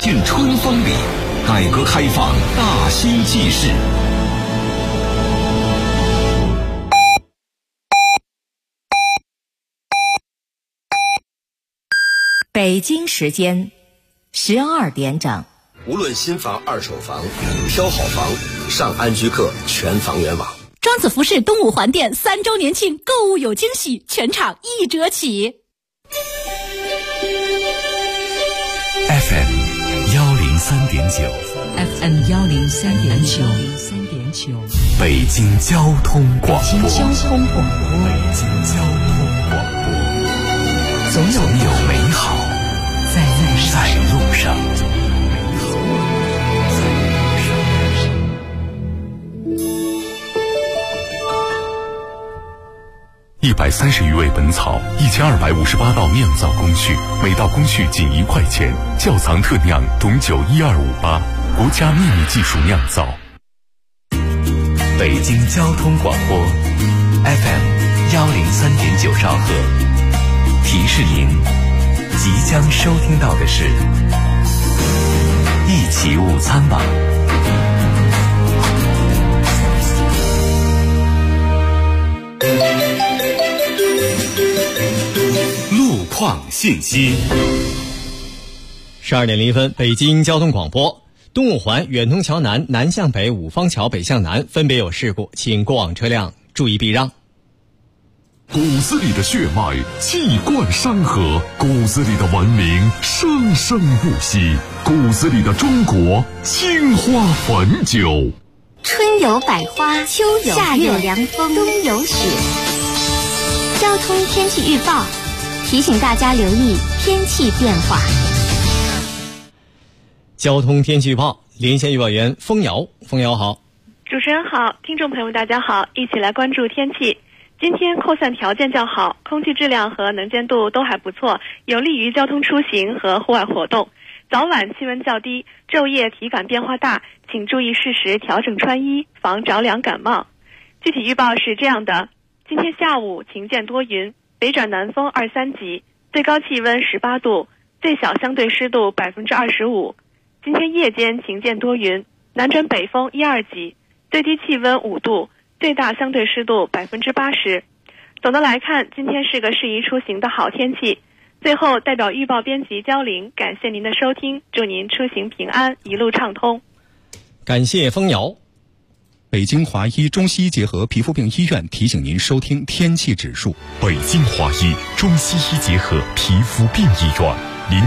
进春风里，改革开放大新纪事。 北京时间12点整。 无论新房、二手房，挑好房，上安居客全房源网。 庄子服饰东五环店3周年庆，购物有惊喜，全场1折起。 FM 103.9 FM 103.9 北京交通广播。 北京交通广播，总有美好在路上。 130余味本草，1258道酿造工序，每道工序仅1块钱。窖藏特酿董酒12588，国家秘密技术酿造。 北京交通广播 FM 103.9兆赫，提示您即将收听到的是一起午餐吧。 路况信息。 12点01分，北京交通广播。东五环远通桥南南向北、五方桥北向南分别有事故，请过往车辆注意避让。 骨子里的血脉气贯山河，骨子里的文明生生不息，骨子里的中国青花汾酒。 春有百花，秋有月，夏有凉风，冬有雪。交通天气预报提醒大家留意天气变化。 交通天气预报，连线预报员封瑶。封瑶好。 主持人好，听众朋友们大家好，一起来关注天气。今天扩散条件较好，空气质量和能见度都还不错，有利于交通出行和户外活动。早晚气温较低，昼夜体感变化大，请注意适时调整穿衣，防着凉感冒。具体预报是这样的：今天下午晴见多云，北转南风2-3级，最高气温18度，最小相对湿度25%。今天夜间晴见多云，南转北风1-2级，最低气温5度，最大相对湿度80%。总的来看，今天是个适宜出行的好天气。最后，代表预报编辑焦玲，感谢您的收听，祝您出行平安，一路畅通。 感谢封瑶。 北京华医中西医结合皮肤病医院提醒您收听天气指数。 北京华医中西医结合皮肤病医院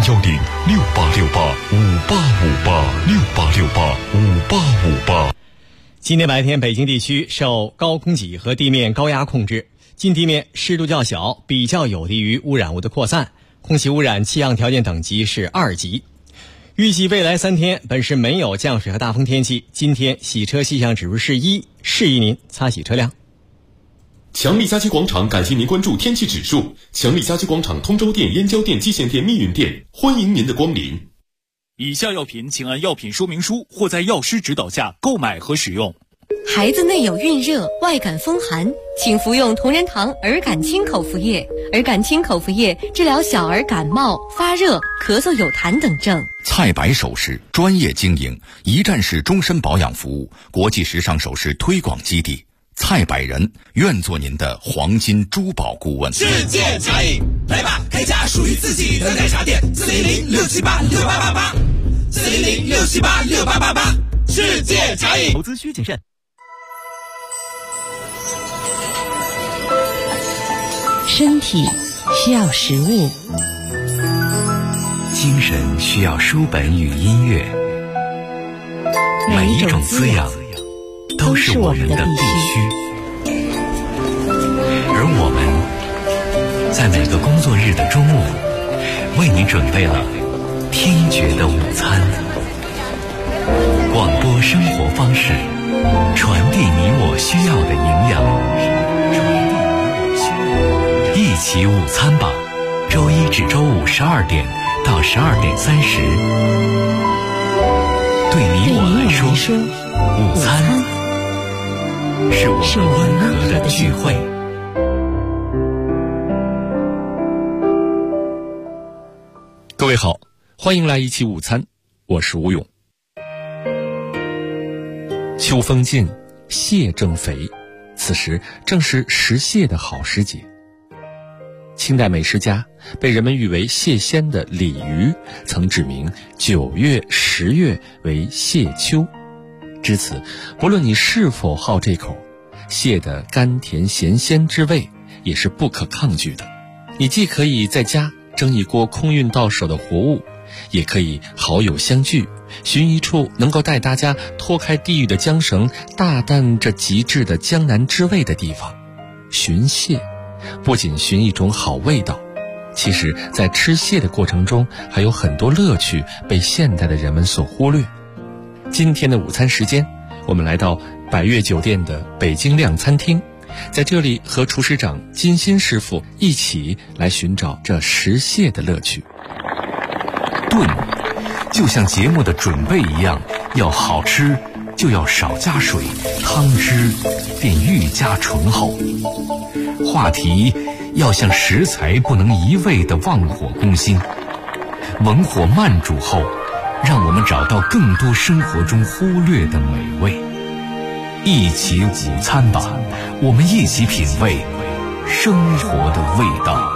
，010-6868-5858，6868-5858。 今天白天，北京地区受高空脊和地面高压控制，近地面湿度较小，比较有利于污染物的扩散，空气污染气象条件等级是2级。预计未来3天本市没有降水和大风天气，今天洗车气象指数是1，适宜您擦洗车辆。 强力家居广场感谢您关注天气指数。强力家居广场通州店、燕郊店、蓟县店、密云店，欢迎您的光临。 以下药品请按药品说明书或在药师指导下购买和使用。 孩子内有孕热、外感风寒，请服用同仁堂儿感清口服液。儿感清口服液治疗小儿感冒、发热、咳嗽有痰等症。 蔡白首饰专业经营，一站式终身保养服务，国际时尚首饰推广基地。蔡百人愿做您的黄金珠宝顾问。 世界茶饮，来吧，开家属于自己的奶茶店，400-678-6888，400-678-6888，世界茶饮。 投资需谨慎。 身体需要食物， 精神需要书本与音乐，每一种滋养都是我们的必须。而我们在每个工作日的中午，为你准备了听觉的午餐。广播生活方式，传递你我需要的营养。一起午餐吧，周一至周五12点到12点30。对你我来说，午餐是我们温和的聚会。 各位好，欢迎来一起午餐。 我是吴勇。秋风劲，蟹正肥，此时正是食蟹的好时节。清代美食家被人们誉为蟹仙的李渔曾指明9月、10月为蟹秋，至此不论你是否好这口，蟹的甘甜咸鲜之味也是不可抗拒的。你既可以在家蒸一锅空运到手的活物，也可以好友相聚，寻一处能够带大家脱开地狱的缰绳，大啖这极致的江南之味的地方。寻蟹不仅寻一种好味道，其实在吃蟹的过程中还有很多乐趣被现代的人们所忽略。今天的午餐时间，我们来到百悦酒店的北京亮餐厅，在这里和厨师长金鑫师傅一起来寻找这食蟹的乐趣。 炖就像节目的准备一样，要好吃就要少加水，汤汁便愈加醇厚。话题要像食材不能一味的忘火攻心，文火慢煮后，让我们找到更多生活中忽略的美味。一起午餐吧，我们一起品味生活的味道。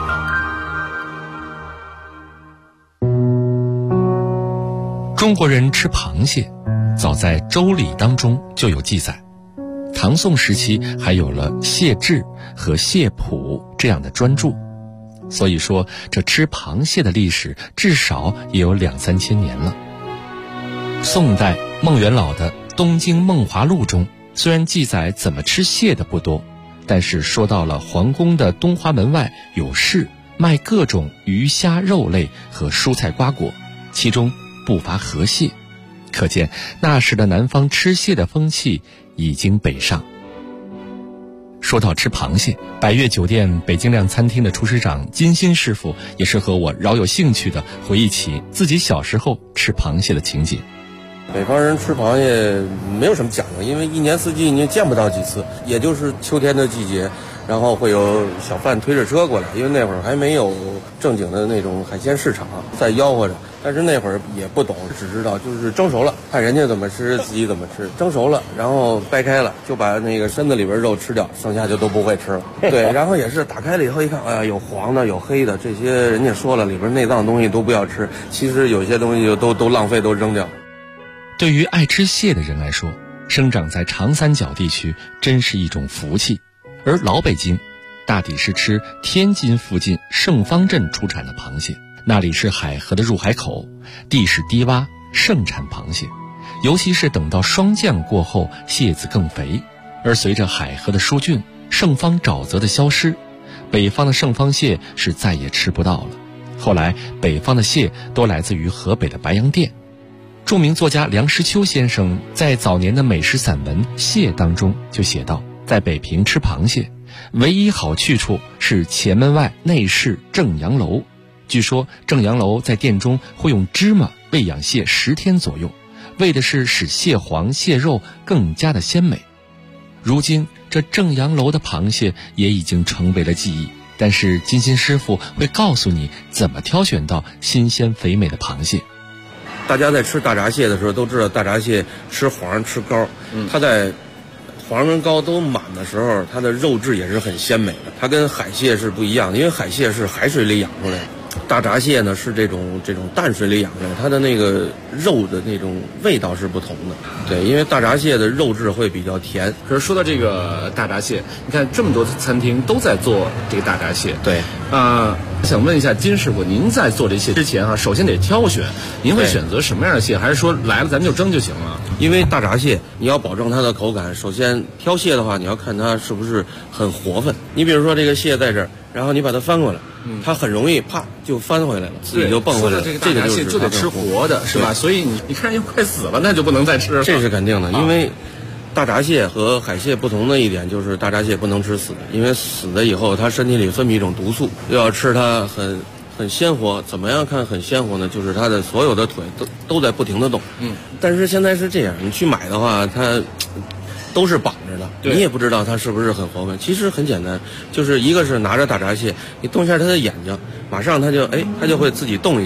中国人吃螃蟹，早在《周礼》当中就有记载。唐宋时期还有了《蟹志》和《蟹谱》这样的专著，所以说这吃螃蟹的历史至少也有2-3千年了。宋代孟元老的《东京梦华录》中，虽然记载怎么吃蟹的不多，但是说到了皇宫的东华门外有市卖各种鱼虾肉类和蔬菜瓜果，其中不乏河蟹，可见那时的南方吃蟹的风气已经北上。说到吃螃蟹，百悦酒店北京亮餐厅的厨师长金鑫师傅也是和我饶有兴趣地回忆起自己小时候吃螃蟹的情景。 北方人吃螃蟹没有什么讲究，因为一年四季你见不到几次，也就是秋天的季节，然后会有小贩推着车过来，因为那会儿还没有正经的那种海鲜市场在吆喝着，但是那会儿也不懂，只知道就是蒸熟了，看人家怎么吃自己怎么吃，蒸熟了然后掰开了就把那个身子里边肉吃掉，剩下就都不会吃了。对，然后也是打开了以后一看，哎呀，有黄的有黑的，这些人家说了里边内脏的东西都不要吃，其实有些东西就都浪费，都扔掉。 对于爱吃蟹的人来说，生长在长三角地区真是一种福气，而老北京大抵是吃天津附近盛芳镇出产的螃蟹，那里是海河的入海口，地势低洼，盛产螃蟹，尤其是等到霜降过后，蟹子更肥。而随着海河的疏浚，盛芳沼泽的消失，北方的盛芳蟹是再也吃不到了。后来北方的蟹都来自于河北的白洋淀。著名作家梁实秋先生在早年的美食散文《蟹》当中就写道，在北平吃螃蟹唯一好去处是前门外内室正阳楼。据说正阳楼在店中会用芝麻喂养蟹10天左右，为的是使蟹黄蟹肉更加的鲜美。如今这正阳楼的螃蟹也已经成为了记忆，但是金鑫师傅会告诉你怎么挑选到新鲜肥美的螃蟹。 大家在吃大闸蟹的时候都知道，大闸蟹吃黄吃膏，它在黄跟膏都满的时候，它的肉质也是很鲜美的。它跟海蟹是不一样的，因为海蟹是海水里养出来的，大闸蟹呢是这种淡水里养出来的，它的那个肉的那种味道是不同的。对，因为大闸蟹的肉质会比较甜。 可是说到这个大闸蟹，你看这么多餐厅都在做这个大闸蟹。 对， 想问一下金师傅，您在做这蟹之前首先得挑选，您会选择什么样的蟹，还是说来了咱们就蒸就行了？ 因为大闸蟹你要保证它的口感，首先挑蟹的话，你要看它是不是很活泛。你比如说这个蟹在这儿，然后你把它翻过来，它很容易啪就翻回来了，自己就蹦回来了。 这个大闸蟹就得吃活的，是吧？所以你看人快死了，那就不能再吃了。 这是肯定的，因为大闸蟹和海蟹不同的一点就是大闸蟹不能吃死的，因为死的以后它身体里分泌一种毒素，要吃它很鲜活。怎么样看很鲜活呢？就是它的所有的腿都在不停的动。但是现在是这样，你去买的话，它都是绑着的，你也不知道它是不是很活泛。其实很简单，就是一个是拿着大闸蟹，你动一下它的眼睛，马上它就会自己动一下，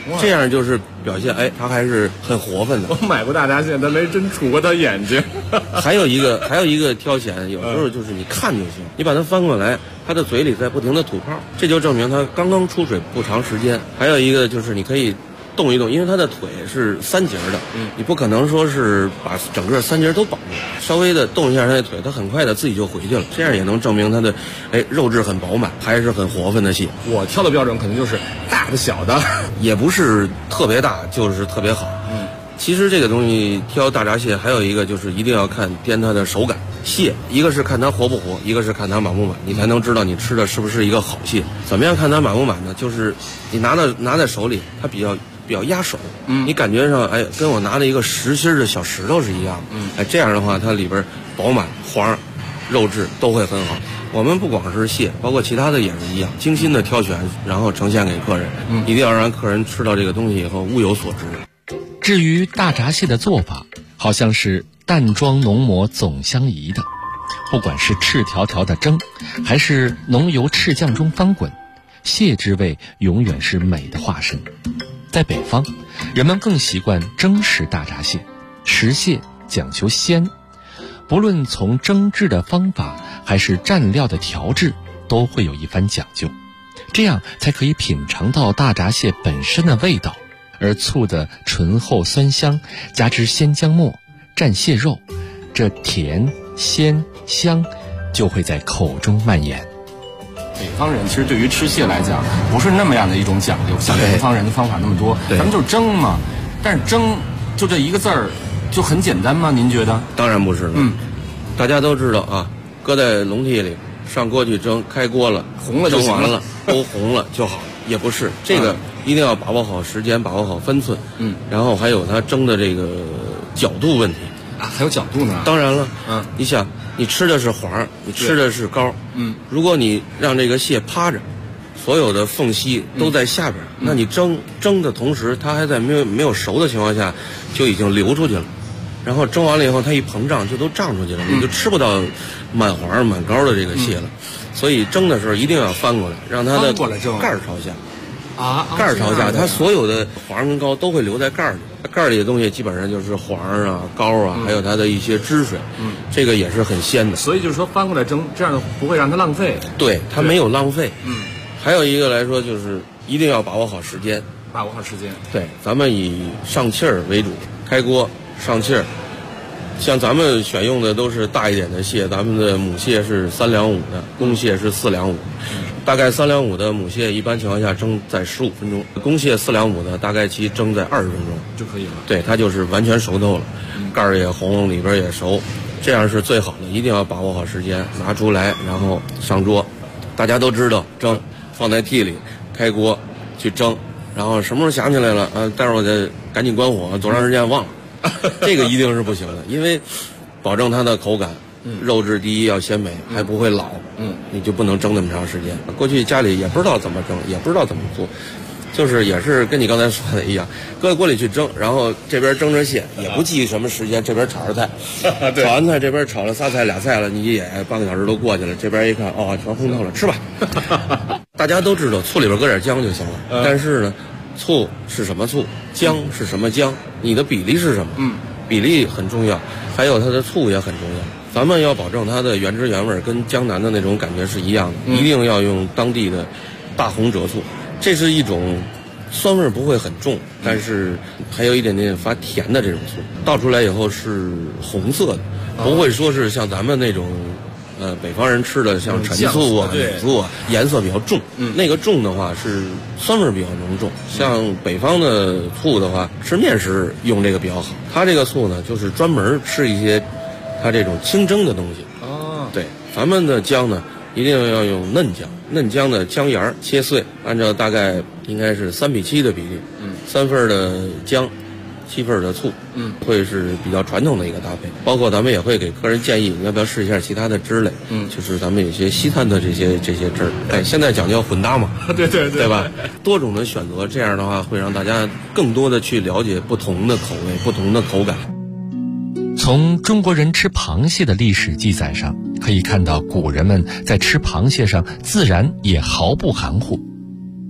这样就是表现它还是很活泛的。 我买过大闸蟹，但没真杵过它眼睛。 还有一个挑选，有时候就是你看就行，你把它翻过来，它的嘴里在不停的吐泡，这就证明它刚刚出水不长时间。还有一个就是你可以动一动，因为它的腿是3节的，你不可能说是把整个3节都绑住，稍微的动一下它的腿，它很快的自己就回去了，这样也能证明它的肉质很饱满，还是很活泛的蟹。 我挑的标准肯定就是大的小的， 也不是特别大就是特别好。其实这个东西挑大闸蟹还有一个就是一定要看掂它的手感。蟹一个是看它活不活，一个是看它满不满，你才能知道你吃的是不是一个好蟹。怎么样看它满不满呢？就是你拿在手里，它比较压手，你感觉上跟我拿了一个实心的小石头是一样的，这样的话它里边饱满黄，肉质都会很好。我们不光是蟹，包括其他的也是一样，精心的挑选，然后呈现给客人，一定要让客人吃到这个东西以后物有所值。 至于大闸蟹的做法，好像是淡妆浓抹总相宜的，不管是赤条条的蒸，还是浓油赤酱中翻滚，蟹之味永远是美的化身。在北方，人们更习惯蒸食大闸蟹，食蟹讲究鲜，不论从蒸制的方法还是蘸料的调制，都会有一番讲究，这样才可以品尝到大闸蟹本身的味道。而醋的醇厚酸香，加之鲜姜末蘸蟹肉，这甜鲜香就会在口中蔓延。 北方人其实对于吃蟹来讲不是那么样的一种讲究，像南方人的方法那么多，咱们就是蒸嘛。但是蒸就这一个字儿就很简单吗？您觉得？ 当然不是了。大家都知道啊，搁在笼屉里上锅去蒸，开锅了红了就行了， 蒸完了都红了就好了，也不是这个。一定要把握好时间，把握好分寸，然后还有它蒸的这个角度问题啊，还有角度呢。 当然了，你想，你吃的是黄，你吃的是膏，如果你让这个蟹趴着，所有的缝隙都在下边，那你蒸的同时，它还在没有熟的情况下就已经流出去了，然后蒸完了以后，它一膨胀就都胀出去了，你就吃不到满黄满膏的这个蟹了。所以蒸的时候一定要翻过来，让它的盖儿朝下。盖儿朝下，它所有的黄跟膏都会留在盖儿里，盖儿里的东西基本上就是黄啊、膏啊，还有它的一些汁水，这个也是很鲜的。 所以就是说翻过来蒸，这样不会让它浪费。 对，它没有浪费。还有一个来说就是一定要把握好时间。 把握好时间。 对，咱们以上气儿为主，开锅上气儿。像咱们选用的都是大一点的蟹，咱们的母蟹是3两5的，公蟹是4两5。大概3两5的母蟹，一般情况下蒸在15分钟；公蟹4两5的，大概其蒸在20分钟就可以了。 对，它就是完全熟透了，盖儿也红，里边也熟，这样是最好的。一定要把握好时间，拿出来，然后上桌。大家都知道蒸，放在屉里，开锅去蒸，然后什么时候想起来了待会儿我再赶紧关火，多长时间忘了。这个一定是不行的，因为保证它的口感。肉质第一要鲜美，还不会老，你就不能蒸那么长时间。过去家里也不知道怎么蒸，也不知道怎么做，就是也是跟你刚才说的一样，搁在锅里去蒸，然后这边蒸着蟹，也不记什么时间，这边炒着菜，炒完菜这边炒了3菜2菜了，你也半个小时都过去了，这边一看全烘透了，吃吧。大家都知道醋里边搁点姜就行了，但是呢，醋是什么醋，姜是什么姜，你的比例是什么？比例很重要，还有它的醋也很重要。咱们要保证它的原汁原味，跟江南的那种感觉是一样的，一定要用当地的大红浙醋。这是一种酸味不会很重，但是还有一点点发甜的这种醋，倒出来以后是红色的，不会说是像咱们那种北方人吃的像陈醋啊、米醋啊，颜色比较重。那个重的话是酸味比较浓重。像北方的醋的话，吃面食用这个比较好。它这个醋呢，就是专门吃一些它这种清蒸的东西。对，咱们的姜呢，一定要用嫩姜，嫩姜的姜芽切碎，按照大概应该是3:7的比例，3份的姜，7份的醋，会是比较传统的一个搭配。包括咱们也会给客人建议，你要不要试一下其他的汁类？就是咱们有些西餐的这些汁儿。现在讲究混搭嘛，对吧？多种的选择，这样的话会让大家更多的去了解不同的口味、不同的口感。 从中国人吃螃蟹的历史记载上，可以看到古人们在吃螃蟹上自然也毫不含糊。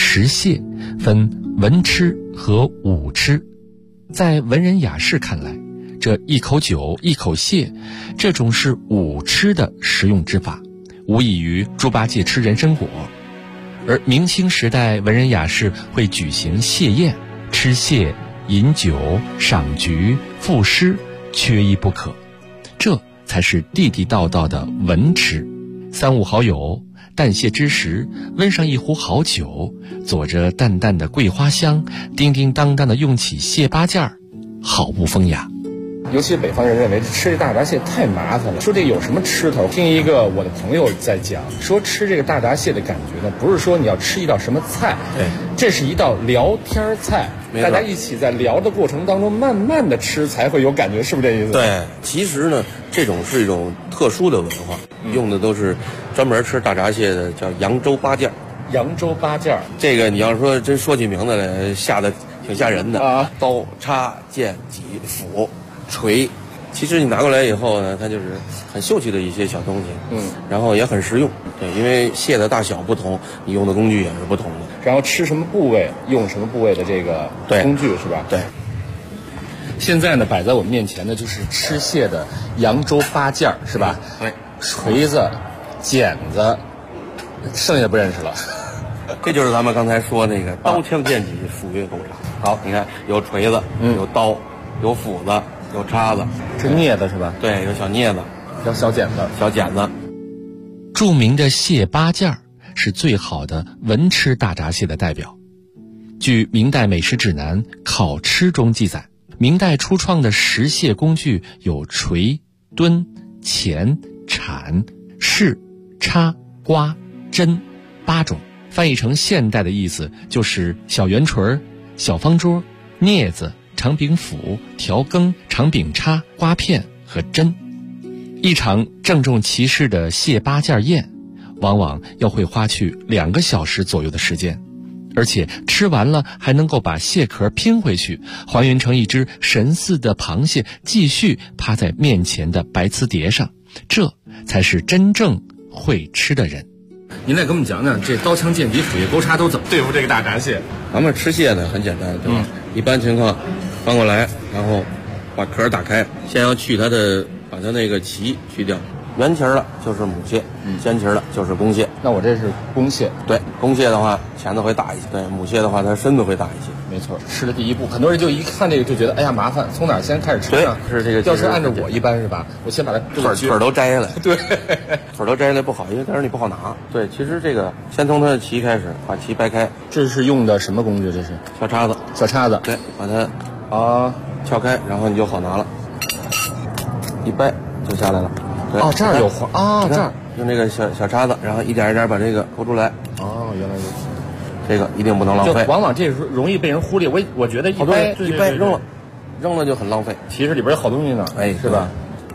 食蟹分文吃和武吃。在文人雅士看来，这一口酒一口蟹，这种是武吃的食用之法，无异于猪八戒吃人参果。而明清时代文人雅士会举行蟹宴，吃蟹、饮酒、赏菊、赋诗，缺一不可。这才是地地道道的文吃。三五好友淡蟹之时，温上一壶好酒，佐着淡淡的桂花香，叮叮当当的用起蟹八件儿，好不风雅。 尤其北方人认为吃这大闸蟹太麻烦了，说这有什么吃头？听一个我的朋友在讲，说吃这个大闸蟹的感觉呢，不是说你要吃一道什么菜，对，这是一道聊天菜，大家一起在聊的过程当中，慢慢的吃才会有感觉，是不是这意思？ 对，其实呢，这种是一种特殊的文化，用的都是专门吃大闸蟹的，叫扬州八件。 扬州八件， 这个你要说真说起名字来，吓得挺吓人的啊！刀、叉、剑、戟、斧、锤，其实你拿过来以后呢，它就是很秀气的一些小东西，然后也很实用。对，因为蟹的大小不同，你用的工具也是不同的。 然后吃什么部位，用什么部位的这个工具是吧？ 对。 现在呢，摆在我们面前的就是吃蟹的扬州八件，是吧？ 对， 锤子、剪子，剩下不认识了。 这就是咱们刚才说那个刀枪剑戟斧钺钩叉。好，你看有锤子，有刀，有斧子，有叉子， 是镊子是吧？ 对，有小镊子， 有小剪子， 小剪子。 著名的蟹八件是最好的文吃大闸蟹的代表。据明代美食指南《烤吃》中记载，明代初创的食蟹工具有锤、墩、钳、铲、式、叉、刮、针8种。翻译成现代的意思就是小圆锤、小方桌、镊子、长柄斧、调羹、长柄叉、刮片和针。一场郑重其事的蟹八件宴，往往要会花去2个小时左右的时间，而且吃完了还能够把蟹壳拼回去，还原成一只神似的螃蟹，继续趴在面前的白瓷碟上。这才是真正会吃的人。 您再给我们讲讲这刀枪剑戟斧钺钩叉都怎么对付这个大闸蟹？ 咱们吃蟹呢很简单，对吧？一般情况翻过来，然后把壳打开，先要把它那个鳍去掉。圆鳍的就是母蟹，尖鳍的就是公蟹。 那我这是公蟹。 对，公蟹的话钳子会大一些，对，母蟹的话它身子会大一些。 没错，吃的第一步，很多人就一看这个就觉得哎呀麻烦，从哪儿先开始吃呢？ 是这个。 要是按照我一般是吧，我先把它腿都摘下来。 对， 腿都摘下来不好，因为但是你不好拿。对，其实这个先从它的鳍开始，把鳍掰开。 这是用的什么工具？这是小叉子。 小叉子。 对，把它撬开，然后你就好拿了，一掰就下来了。 哦，这儿有黄啊，这儿用那个小叉子，然后一点一点把这个抠出来。 哦，原来如此。 这个一定不能浪费。 往往这时候容易被人忽略。我觉得一掰扔了就很浪费。 其实里边有好东西呢， 哎， 是吧？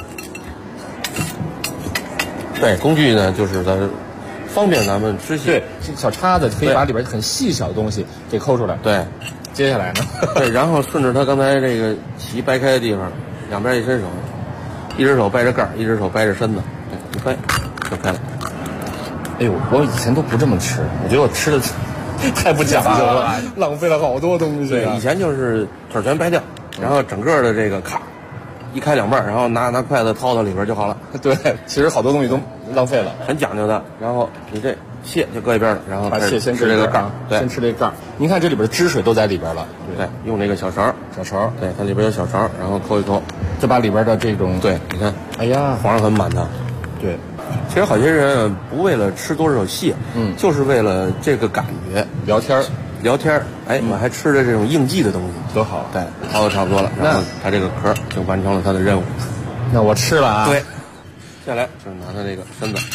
对，工具呢就是它方便咱们吃蟹。 对，小叉子可以把里边很细小的东西给抠出来。 对， 接下来呢？ 对，然后顺着它刚才这个鳍掰开的地方，两边一伸手。一只手掰着盖儿，一只手掰着身子，对，一掰就开了。 哎呦，我以前都不这么吃，我觉得我吃的太不讲究了，浪费了好多东西。 对，以前就是腿全掰掉，然后整个的这个咔一开两半，然后拿筷子掏到里边就好了。 对，其实好多东西都浪费了， 很讲究的。然后你这蟹就搁一边了，然后把蟹先吃这个盖儿，对， 先吃这个盖儿。您看这里边的汁水都在里边了， 对，用这个小勺，对，它里边有小勺，然后抠一抠。 就把里边的这种， 对，你看， 哎呀， 黄上很满的。 对， 其实好些人不为了吃多少蟹，就是为了这个感觉，聊天，哎，我还吃着这种应季的东西， 多好。 对，掏的差不多了，然后它这个壳就完成了它的任务。 那我吃了啊。 对，下来就是拿它这个身子，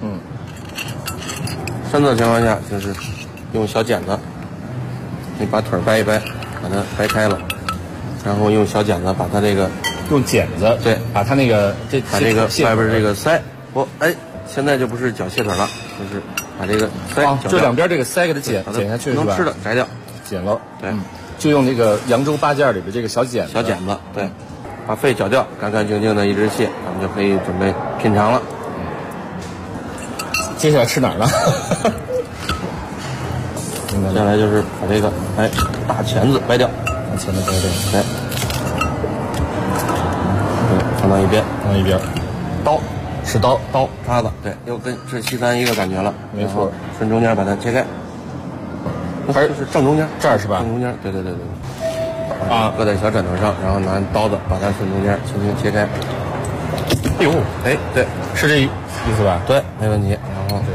身子的情况下就是用小剪子，你把腿掰一掰，把它掰开了。然后用小剪子把它这个用剪子对， 把它那个把这个外边这个腮哎，现在就不是绞蟹腿了，就是把这个腮就两边这个腮给它剪下去， 能吃的摘掉， 剪了。 对， 就用那个扬州八件里的这个小剪子， 对，把肺绞掉，干干净净的一只蟹，咱们就可以准备品尝了。 接下来吃哪儿呢？ 接下来就是把这个大钳子掰掉， 把钳子掰掉， 放到一边，刀是刀叉子，对，又跟这西餐一个感觉了， 没错， 顺中间把它切开， 还是正中间， 这儿是吧？ 正中间，对，搁在小枕头上，然后拿刀子把它顺中间轻轻切开。 哎呦， 对， 是这意思吧？ 对，没问题。然后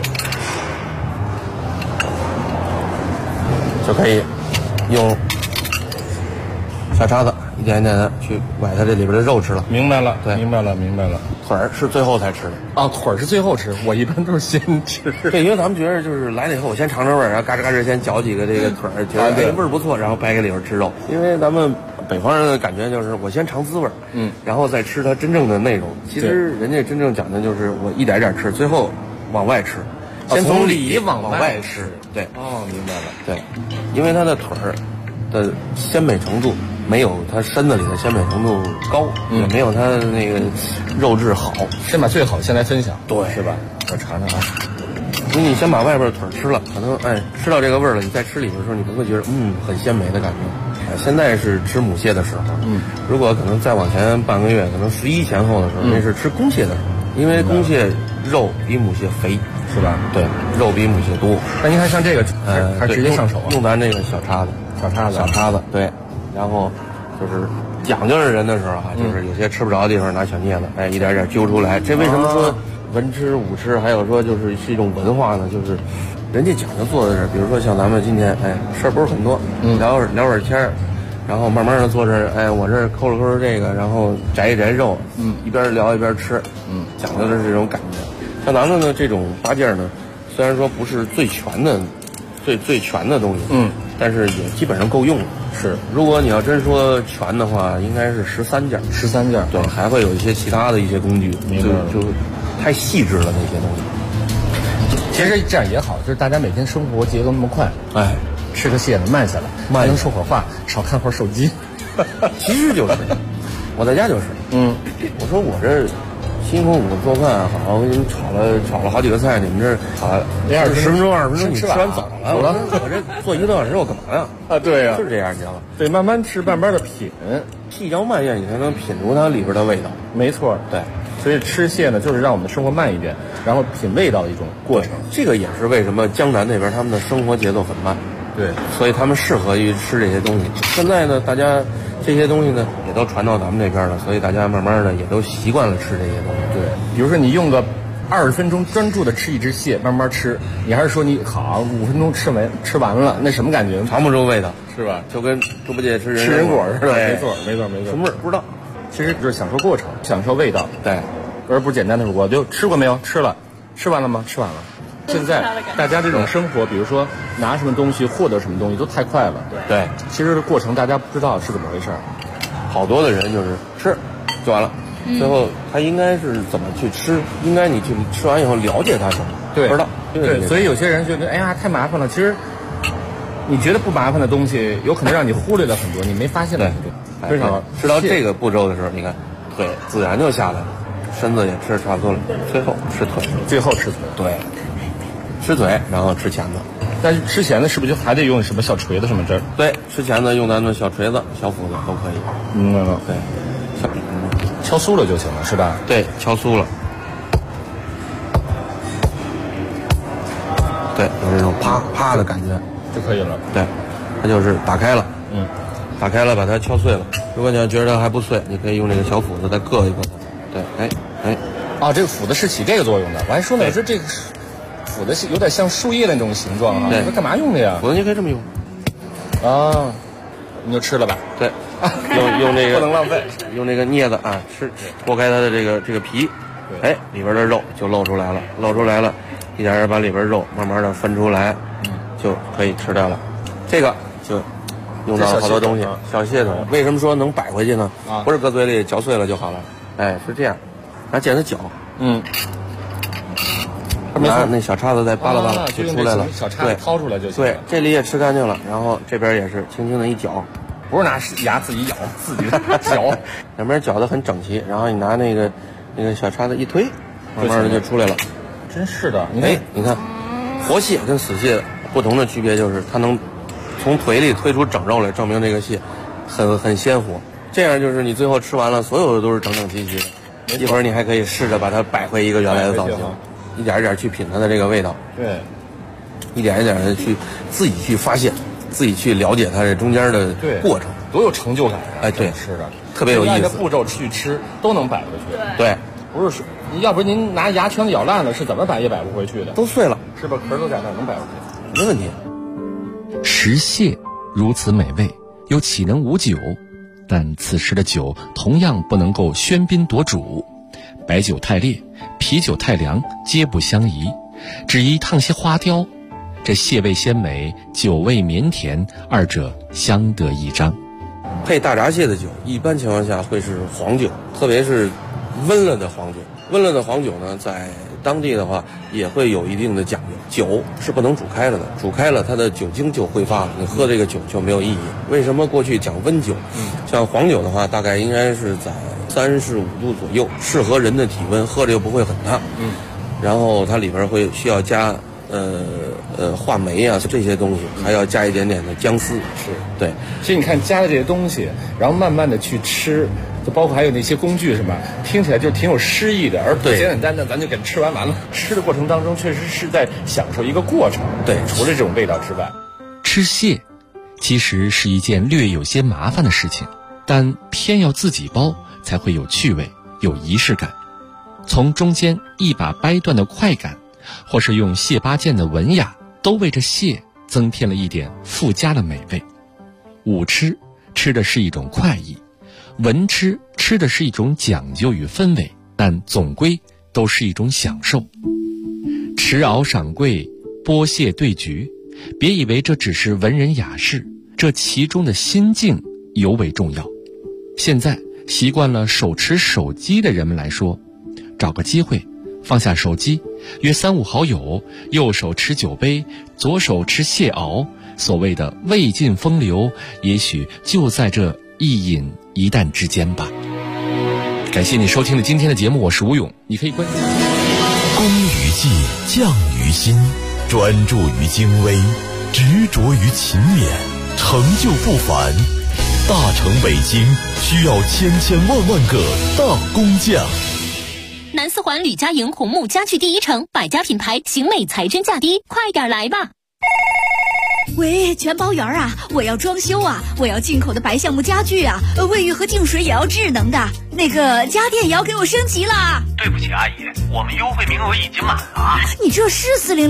就可以用小叉子一点一点的去崴它这里边的肉吃了。 明白了， 对， 明白了。 腿儿是最后才吃的啊，腿儿是最后吃，我一般都是先吃。 对，因为咱们觉得就是来了以后，我先尝尝味儿，然后嘎吱嘎吱先嚼几个这个腿儿，觉得味儿不错，然后掰开里边吃肉。因为咱们北方人的感觉就是我先尝滋味儿，然后再吃它真正的内容。其实人家真正讲的就是我一点点吃，最后往外吃，先从里往外吃。对， 明白了。 对，因为它的腿儿的鲜美程度没有它身子里的鲜美程度高，也没有它的那个肉质好。 先把最好先来分享， 对， 是吧？我尝尝啊。 因为你先把外边的腿吃了，可能吃到这个味儿了，你再吃里边的时候，你不会觉得很鲜美的感觉。现在是吃母蟹的时候，如果可能再往前半个月，可能11前后的时候，那是吃公蟹的时候，因为公蟹肉比母蟹肥， 是吧？ 对，肉比母蟹多。 那您看像这个，还直接上手啊？ 用咱这个小叉子，对，然后就是讲究人的时候就是有些吃不着的地方拿小镊子，一点点揪出来。这为什么说文吃武吃，还有说就是一种文化呢？就是人家讲究做的是，比如说像咱们今天事儿不是很多，聊会儿天儿，然后慢慢的坐这儿，我这抠了这个，然后摘一摘肉，一边聊一边吃，讲究的是这种感觉。像咱们呢这种八件呢，虽然说不是最全的最全的东西，但是也基本上够用了。 是， 如果你要真说全的话，应该是13件。 13件， 对，还会有一些其他的一些工具，就太细致了那些东西。 其实这样也好，就是大家每天生活节奏那么快，吃个蟹呢慢下来，还能说会儿话，少看会儿手机。 其实就是，我在家就是，我说我这辛苦做饭好，我给你们炒了好几个菜，你们这炒了10分钟20分钟，你吃完走了。我这做1个多小时，我干嘛呀？ 对呀， 就是这样，你知道吗？ 对，慢慢吃，慢慢的品， 细嚼慢咽，你才能品出它里边的味道。 没错，对。所以吃蟹呢，就是让我们生活慢一点，然后品味道的一种过程。 这个也是为什么江南那边他们的生活节奏很慢， 对， 所以他们适合于吃这些东西。现在呢，大家这些东西呢也都传到咱们这边了，所以大家慢慢的也都习惯了吃这些东西。 对，比如说你用个20分钟专注的吃一只蟹，慢慢吃，你还是说你好5分钟吃完了，那什么感觉？ 尝不出味道， 是吧？ 就跟猪八戒吃人果似的。没错。 什么味儿不知道。 其实就是享受过程，享受味道， 对， 而不是简单的说我就吃过没有？吃了，吃完了吗？吃完了。现在大家这种生活，比如说拿什么东西获得什么东西都太快了， 对， 其实过程大家不知道是怎么回事。 好多的人就是吃就完了，最后他应该是怎么去吃？应该你去吃完以后了解他什么？ 对， 不知道。 对，所以有些人觉得哎呀太麻烦了，其实你觉得不麻烦的东西，有可能让你忽略了很多你没发现的很多。非常吃到这个步骤的时候，你看腿自然就下来了，身子也吃差不多了，最后吃腿，对，吃腿，然后吃钳子。 但是吃钳子是不是就还得用什么小锤子什么这儿？ 对，吃钳子用咱们小锤子、小斧子都可以。 明白了。 对， 敲酥了就行了，是吧？ 对，敲酥了。对，有这种啪啪的感觉就可以了。 对，它就是打开了。打开了，把它敲碎了。如果你要觉得它还不碎，你可以用这个小斧子再硌一硌它。对， 这个斧子是起这个作用的。我还说呢，我说这个斧子是有点像树叶的那种形状啊，这干嘛用的呀？ 斧子你可以这么用。 你就吃了吧。 对，用这个不能浪费， 用这个镊子剥开它的这个皮，里边的肉就露出来了，一点点把里边肉慢慢的分出来，就可以吃掉了。这个就用到了好多东西，小蟹的。为什么说能摆回去呢？不是搁嘴里嚼碎了就好了，是这样，拿剪子绞，拿那小叉子再扒拉扒拉就出来了， 小叉子掏出来就行。 对，这里也吃干净了，然后这边也是轻轻的一搅， 不是拿牙自己咬，自己嚼， 两边搅得很整齐，然后你拿那个小叉子一推，慢慢的就出来了。 真是的， 你看，活蟹跟死蟹不同的区别就是它能从腿里推出整肉来，证明这个蟹很鲜活。这样就是你最后吃完了，所有的都是整整齐齐的。一会儿你还可以试着把它摆回一个原来的造型，一点一点去品它的这个味道。 对， 一点一点的去自己去发现，自己去了解它这中间的过程， 多有成就感啊！ 哎，对， 吃的特别有意思。 按照步骤去吃都能摆回去。 对， 不是说要不您拿牙全咬烂了，是怎么摆也摆不回去的， 都碎了， 是吧？壳都在那儿，能摆回去， 没问题。 食蟹如此美味，又岂能无酒？但此时的酒同样不能够喧宾夺主，白酒太烈，啤酒太凉，皆不相宜。只宜烫些花雕，这蟹味鲜美，酒味绵甜，二者相得益彰。 配大闸蟹的酒，一般情况下会是黄酒，特别是温了的黄酒。温了的黄酒呢，在当地的话也会有一定的讲究，酒是不能煮开了的，煮开了它的酒精就挥发了，你喝这个酒就没有意义。为什么过去讲温酒？像黄酒的话，大概应该是在35度左右，适合人的体温，喝着又不会很烫。然后它里边会需要加话梅啊这些东西，还要加一点点的姜丝。 是对， 所以你看加了这些东西，然后慢慢的去吃，就包括还有那些工具什么，听起来就挺有诗意的，而不简简单单咱就给吃完了。吃的过程当中确实是在享受一个过程。 对， 除了这种味道之外， 吃蟹其实是一件略有些麻烦的事情，但偏要自己包才会有趣味，有仪式感。从中间一把掰断的快感，或是用蟹八件的文雅，都为这蟹增添了一点附加的美味。午吃吃的是一种快意，文吃吃的是一种讲究与氛围，但总归都是一种享受。持鳌赏桂，剥蟹对局，别以为这只是文人雅事，这其中的心境尤为重要。现在习惯了手持手机的人们来说，找个机会放下手机，约3、5好友，右手持酒杯，左手持蟹螯，所谓的未尽风流，也许就在这一饮一啖之间吧。感谢你收听了今天的节目，我是吴勇，你可以关注工于技，匠于心，专注于精微，执着于勤勉，成就不凡。大成北京需要千万个大工匠。 南四环吕家营红木家具第一城，百家品牌，型美材真价低，快点来吧！ 喂，全包园啊！我要装修啊！我要进口的白橡木家具啊！卫浴和净水也要智能的，那个家电也要给我升级了。 对不起，阿姨，我们优惠名额已经满了。 你这是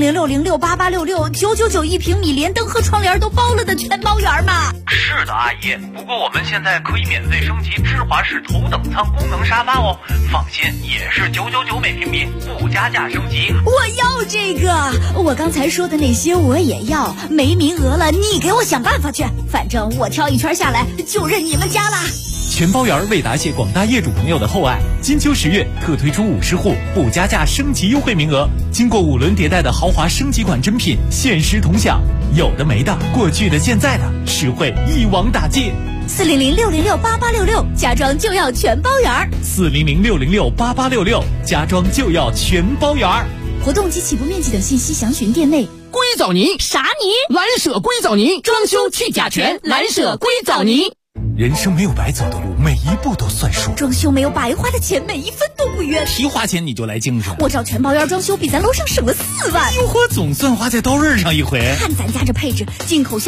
400606888669999一平米，连灯和窗帘都包了的全包园吗？ 是的，阿姨。不过我们现在可以免费升级芝华士头等舱功能沙发哦，放心，也是999每平米，不加价升级。 我要这个，我刚才说的那些我也要，没名额了，你给我想办法去。反正我挑一圈下来，就认你们家啦。 全包园为答谢广大业主朋友的厚爱，金秋10月特推出50户不加价升级优惠名额，经过5轮迭代的豪华升级款珍品限时同享，有的没的，过去的现在的，实惠一网打尽。 40060688866，家装就要全包园。 40060688866，家装就要全包园。 活动及起步面积等信息详询店内。 硅藻泥啥泥？ 蓝舍硅藻泥，装修去甲醛，蓝舍硅藻泥。 人生没有白走的路，每一步都算数。 装修没有白花的钱，每一分都不冤。 提花钱你就来精神， 我找全包园装修，比咱楼上省了4万。 哟呵，总算花在刀刃上一回。 看咱家这配置，进口